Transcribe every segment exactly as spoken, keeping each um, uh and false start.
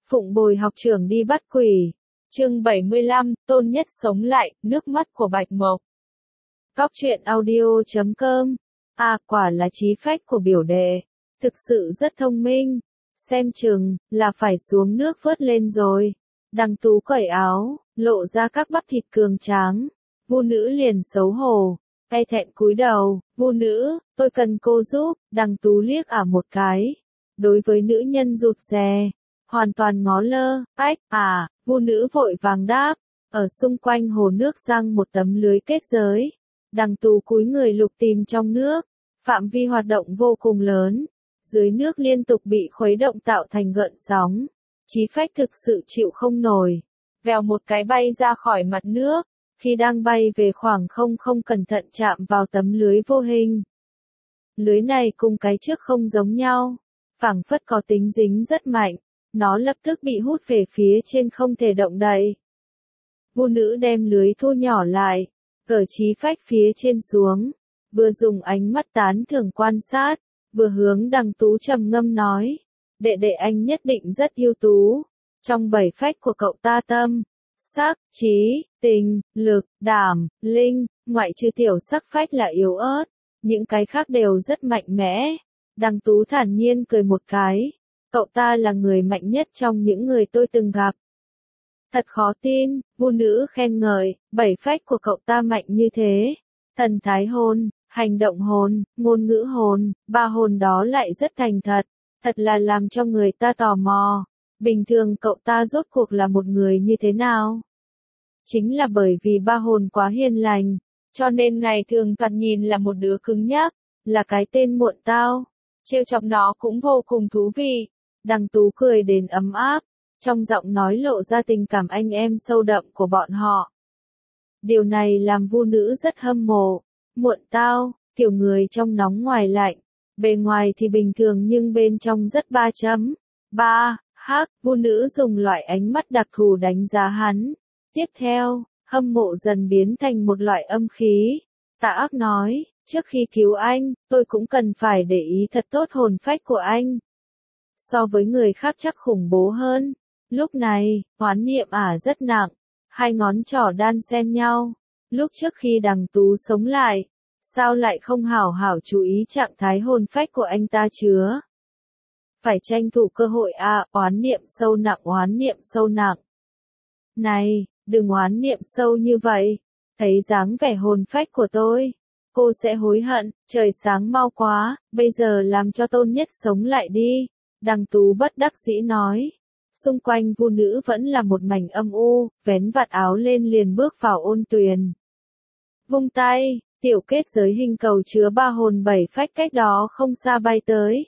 Phụng bồi học trưởng đi bắt quỷ. Chương bảy mươi lăm, Tôn Nhất sống lại, nước mắt của Bạch Mộc. Cóc truyện audio chấm com. À, quả là trí phách của biểu đệ. Thực sự rất thông minh. Xem chừng, là phải xuống nước vớt lên rồi. Đằng Tú cởi áo, lộ ra các bắp thịt cường tráng. Vu nữ liền xấu hổ, e thẹn cúi đầu. Vu nữ, tôi cần cô giúp. Đằng Tú liếc ả một cái. Đối với nữ nhân rụt rè, hoàn toàn ngó lơ. Ách, à, vu nữ vội vàng đáp. Ở xung quanh hồ nước răng một tấm lưới kết giới. Đằng Tú cúi người lục tìm trong nước. Phạm vi hoạt động vô cùng lớn. Dưới nước liên tục bị khuấy động tạo thành gợn sóng. Chí phách thực sự chịu không nổi. Vèo một cái bay ra khỏi mặt nước. Khi đang bay về khoảng không không cẩn thận chạm vào tấm lưới vô hình. Lưới này cùng cái trước không giống nhau. Phảng phất có tính dính rất mạnh. Nó lập tức bị hút về phía trên không thể động đậy. Vu nữ đem lưới thu nhỏ lại. Cởi chí phách phía trên xuống. Vừa dùng ánh mắt tán thưởng quan sát. Vừa hướng Đằng Tú trầm ngâm nói. Đệ đệ anh nhất định rất ưu tú. Trong bảy phách của cậu ta tâm, sắc, trí, tình, lực, đảm, linh, ngoại trừ tiểu sắc phách là yếu ớt. Những cái khác đều rất mạnh mẽ. Đằng Tú thản nhiên cười một cái. Cậu ta là người mạnh nhất trong những người tôi từng gặp. Thật khó tin, vu nữ khen ngợi, bảy phách của cậu ta mạnh như thế. Thần thái hồn, hành động hồn, ngôn ngữ hồn, ba hồn đó lại rất thành thật. Thật là làm cho người ta tò mò. Bình thường cậu ta rốt cuộc là một người như thế nào? Chính là bởi vì ba hồn quá hiền lành, cho nên ngày thường thoạt nhìn là một đứa cứng nhắc, là cái tên muộn tao. Trêu chọc nó cũng vô cùng thú vị. Đằng Tú cười đến ấm áp, trong giọng nói lộ ra tình cảm anh em sâu đậm của bọn họ. Điều này làm vu nữ rất hâm mộ. Muộn tao, kiểu người trong nóng ngoài lạnh. Bề ngoài thì bình thường nhưng bên trong rất ba chấm. Ba, hắc, vu nữ dùng loại ánh mắt đặc thù đánh giá hắn. Tiếp theo, hâm mộ dần biến thành một loại âm khí. Tà ác nói, trước khi cứu anh, tôi cũng cần phải để ý thật tốt hồn phách của anh. So với người khác chắc khủng bố hơn. Lúc này, oán niệm ả rất nặng. Hai ngón trỏ đan xen nhau. Lúc trước khi Đằng Tú sống lại, sao lại không hảo hảo chú ý trạng thái hồn phách của anh ta chứa? Phải tranh thủ cơ hội à, oán niệm sâu nặng oán niệm sâu nặng. Này, đừng oán niệm sâu như vậy. Thấy dáng vẻ hồn phách của tôi, cô sẽ hối hận. Trời sáng mau quá, bây giờ làm cho Tôn Nhất sống lại đi. Đằng Tú bất đắc dĩ nói. Xung quanh vu nữ vẫn là một mảnh âm u, vén vạt áo lên liền bước vào ôn tuyền. Vung tay, tiểu kết giới hình cầu chứa ba hồn bảy phách cách đó không xa bay tới.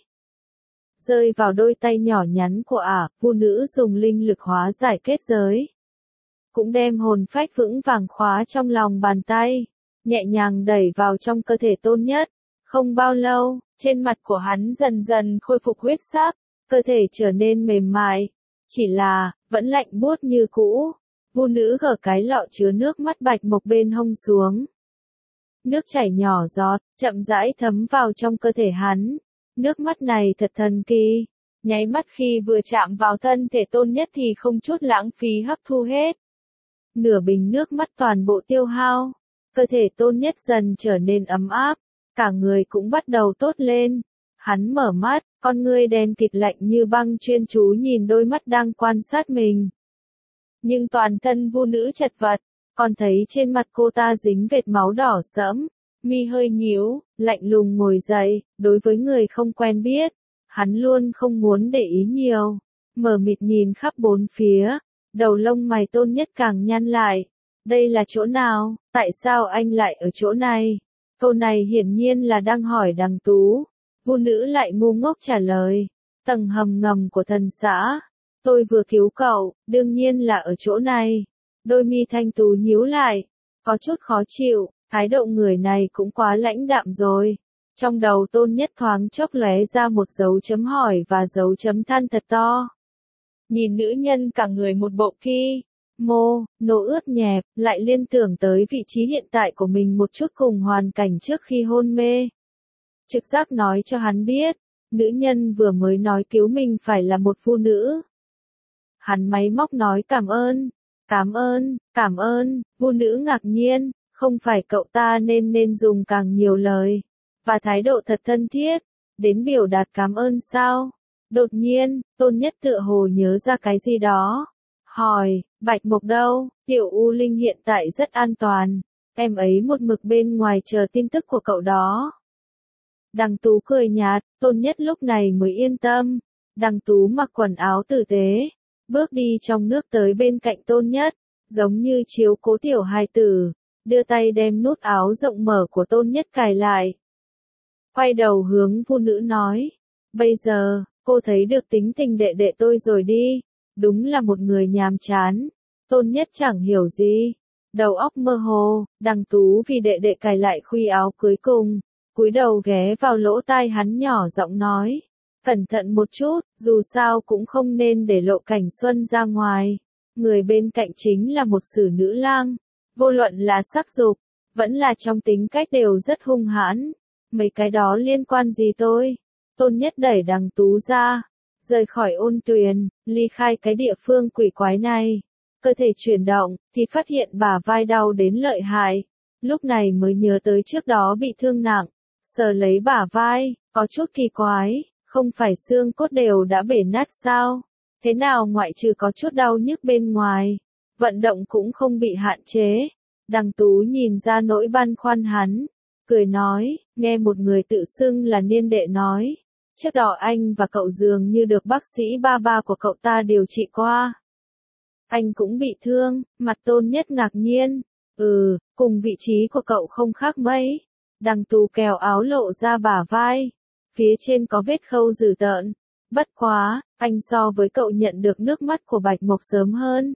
Rơi vào đôi tay nhỏ nhắn của ả, vu nữ dùng linh lực hóa giải kết giới. Cũng đem hồn phách vững vàng khóa trong lòng bàn tay, nhẹ nhàng đẩy vào trong cơ thể Tôn Nhất. Không bao lâu, trên mặt của hắn dần dần khôi phục huyết sắc, cơ thể trở nên mềm mại. Chỉ là, vẫn lạnh buốt như cũ. Vu nữ gỡ cái lọ chứa nước mắt Bạch Mộc bên hông xuống. Nước chảy nhỏ giọt, chậm rãi thấm vào trong cơ thể hắn. Nước mắt này thật thần kỳ. Nháy mắt khi vừa chạm vào thân thể Tôn Nhất thì không chút lãng phí hấp thu hết. Nửa bình nước mắt toàn bộ tiêu hao. Cơ thể Tôn Nhất dần trở nên ấm áp. Cả người cũng bắt đầu tốt lên. Hắn mở mắt, con ngươi đen kịt lạnh như băng chuyên chú nhìn đôi mắt đang quan sát mình. Nhưng toàn thân vu nữ chật vật, còn thấy trên mặt cô ta dính vệt máu đỏ sẫm, mi hơi nhíu, lạnh lùng ngồi dậy. Đối với người không quen biết, hắn luôn không muốn để ý nhiều, mờ mịt nhìn khắp bốn phía, đầu lông mày Tôn Nhất càng nhăn lại. Đây là chỗ nào, tại sao anh lại ở chỗ này? Câu này hiển nhiên là đang hỏi Đằng Tú. Vu nữ lại ngu ngốc trả lời. Tầng hầm ngầm của thần xã. Tôi vừa cứu cậu, đương nhiên là ở chỗ này. Đôi mi thanh tú nhíu lại. Có chút khó chịu, thái độ người này cũng quá lãnh đạm rồi. Trong đầu Tôn Nhất thoáng chốc lóe ra một dấu chấm hỏi và dấu chấm than thật to. Nhìn nữ nhân cả người một bộ ki, mô, nô ướt nhẹp, lại liên tưởng tới vị trí hiện tại của mình một chút cùng hoàn cảnh trước khi hôn mê. Trực giác nói cho hắn biết, nữ nhân vừa mới nói cứu mình phải là một phụ nữ. Hắn máy móc nói cảm ơn, cảm ơn, cảm ơn, Vu nữ ngạc nhiên, không phải cậu ta nên nên dùng càng nhiều lời, và thái độ thật thân thiết, đến biểu đạt cảm ơn sao? Đột nhiên, Tôn Nhất tựa hồ nhớ ra cái gì đó. Hỏi, Bạch Mộc đâu? Tiểu U Linh hiện tại rất an toàn, em ấy một mực bên ngoài chờ tin tức của cậu đó. Đằng Tú cười nhạt, Tôn Nhất lúc này mới yên tâm. Đằng Tú mặc quần áo tử tế, bước đi trong nước tới bên cạnh Tôn Nhất, giống như chiếu cố tiểu hài tử, đưa tay đem nút áo rộng mở của Tôn Nhất cài lại. Quay đầu hướng Vu nữ nói, bây giờ, cô thấy được tính tình đệ đệ tôi rồi đi, đúng là một người nhàm chán. Tôn Nhất chẳng hiểu gì, đầu óc mơ hồ, Đằng Tú vì đệ đệ cài lại khuy áo cuối cùng, cúi đầu ghé vào lỗ tai hắn nhỏ giọng nói, cẩn thận một chút, dù sao cũng không nên để lộ cảnh xuân ra ngoài. Người bên cạnh chính là một sử nữ lang, vô luận là sắc dục, vẫn là trong tính cách đều rất hung hãn. Mấy cái đó liên quan gì tôi? Tôn Nhất đẩy Đằng Tú ra, rời khỏi ôn tuyền, ly khai cái địa phương quỷ quái này. Cơ thể chuyển động, thì phát hiện bả vai đau đến lợi hại. Lúc này mới nhớ tới trước đó bị thương nặng, sờ lấy bả vai, có chút kỳ quái, không phải xương cốt đều đã bể nát sao? Thế nào ngoại trừ có chút đau nhức bên ngoài, vận động cũng không bị hạn chế. Đằng Tú nhìn ra nỗi băn khoăn hắn, cười nói, nghe một người tự xưng là niên đệ nói, trước đó anh và cậu dường như được bác sĩ ba ba của cậu ta điều trị qua. Anh cũng bị thương, mặt Tôn Nhất ngạc nhiên, ừ, cùng vị trí của cậu không khác mấy. Đằng Tú kéo áo lộ ra bả vai, phía trên có vết khâu dữ tợn, bất quá, anh so với cậu nhận được nước mắt của Bạch Mộc sớm hơn.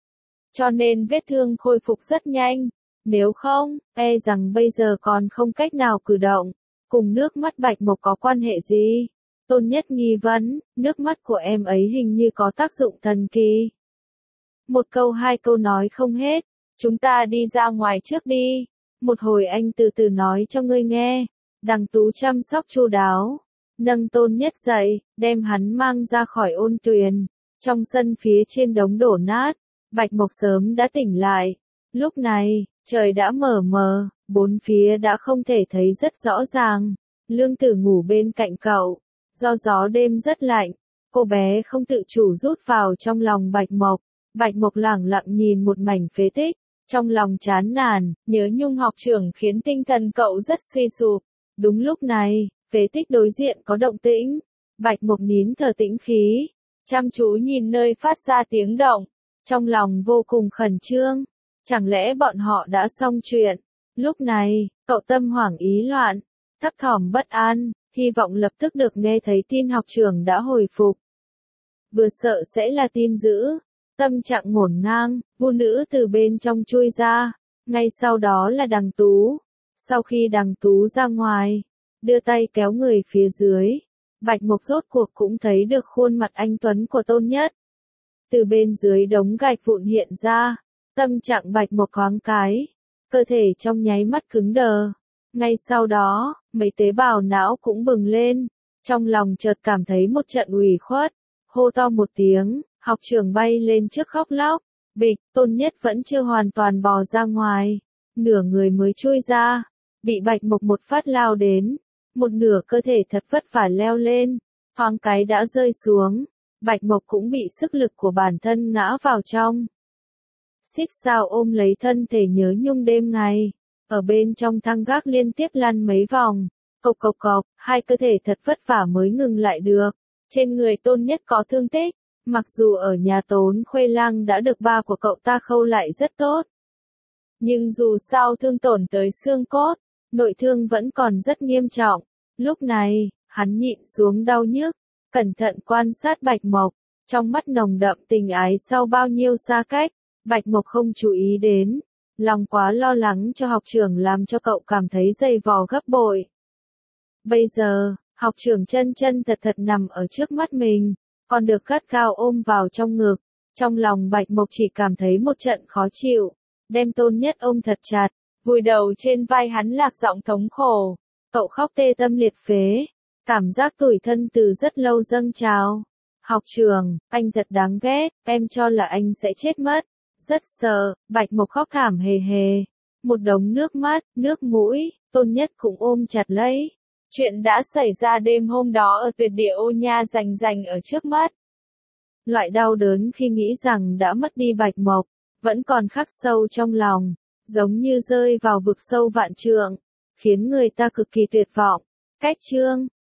Cho nên vết thương khôi phục rất nhanh, nếu không, e rằng bây giờ còn không cách nào cử động. Cùng nước mắt Bạch Mộc có quan hệ gì? Tôn Nhất nghi vấn, nước mắt của em ấy hình như có tác dụng thần kỳ. Một câu hai câu nói không hết, chúng ta đi ra ngoài trước đi, một hồi anh từ từ nói cho ngươi nghe. Đằng Tú chăm sóc chu đáo, nâng Tôn Nhất dậy, đem hắn mang ra khỏi ôn tuyền. Trong sân phía trên đống đổ nát, Bạch Mộc sớm đã tỉnh lại. Lúc này, trời đã mờ mờ, bốn phía đã không thể thấy rất rõ ràng. Lương Tử ngủ bên cạnh cậu, do gió đêm rất lạnh, cô bé không tự chủ rút vào trong lòng Bạch Mộc. Bạch Mộc lẳng lặng nhìn một mảnh phế tích, trong lòng chán nản, nhớ nhung học trưởng khiến tinh thần cậu rất suy sụp. Đúng lúc này, phế tích đối diện có động tĩnh, Bạch Mộc nín thở tĩnh khí, chăm chú nhìn nơi phát ra tiếng động, trong lòng vô cùng khẩn trương, chẳng lẽ bọn họ đã xong chuyện. Lúc này, cậu tâm hoảng ý loạn, thấp thỏm bất an, hy vọng lập tức được nghe thấy tin học trưởng đã hồi phục. Vừa sợ sẽ là tin dữ, tâm trạng ngổn ngang, Vu nữ từ bên trong chui ra, ngay sau đó là Đằng Tú. Sau khi Đằng Tú ra ngoài, đưa tay kéo người phía dưới, Bạch Mộc rốt cuộc cũng thấy được khuôn mặt anh tuấn của Tôn Nhất. Từ bên dưới đống gạch vụn hiện ra, tâm trạng Bạch Mộc thoáng cái, cơ thể trong nháy mắt cứng đờ. Ngay sau đó, mấy tế bào não cũng bừng lên, trong lòng chợt cảm thấy một trận ủy khuất, hô to một tiếng, học trưởng bay lên trước khóc lóc, bịch, Tôn Nhất vẫn chưa hoàn toàn bò ra ngoài, nửa người mới chui ra, bị Bạch Mộc một phát lao đến, một nửa cơ thể thật vất vả leo lên, thoáng cái đã rơi xuống, Bạch Mộc cũng bị sức lực của bản thân ngã vào trong. Xích sao ôm lấy thân thể nhớ nhung đêm ngày, ở bên trong thang gác liên tiếp lăn mấy vòng, cộc cộc cộc, hai cơ thể thật vất vả mới ngừng lại được. Trên người Tôn Nhất có thương tích, mặc dù ở nhà Tốn Khuê Lang đã được ba của cậu ta khâu lại rất tốt. Nhưng dù sao thương tổn tới xương cốt, nội thương vẫn còn rất nghiêm trọng. Lúc này, hắn nhịn xuống đau nhức, cẩn thận quan sát Bạch Mộc, trong mắt nồng đậm tình ái sau bao nhiêu xa cách, Bạch Mộc không chú ý đến, lòng quá lo lắng cho học trưởng làm cho cậu cảm thấy dày vò gấp bội. Bây giờ, học trưởng chân chân thật thật nằm ở trước mắt mình, còn được gắt gao ôm vào trong ngực, trong lòng Bạch Mộc chỉ cảm thấy một trận khó chịu, đem Tôn Nhất ôm thật chặt, vùi đầu trên vai hắn lạc giọng thống khổ, cậu khóc tê tâm liệt phế, cảm giác tủi thân từ rất lâu dâng trào. Học trường, anh thật đáng ghét, em cho là anh sẽ chết mất. Rất sợ, Bạch Mộc khóc thảm hề hề. Một đống nước mắt, nước mũi, Tôn Nhất cũng ôm chặt lấy. Chuyện đã xảy ra đêm hôm đó ở tuyệt địa ô nha rành rành ở trước mắt. Loại đau đớn khi nghĩ rằng đã mất đi Bạch Mộc, vẫn còn khắc sâu trong lòng, giống như rơi vào vực sâu vạn trượng, khiến người ta cực kỳ tuyệt vọng. Cách chương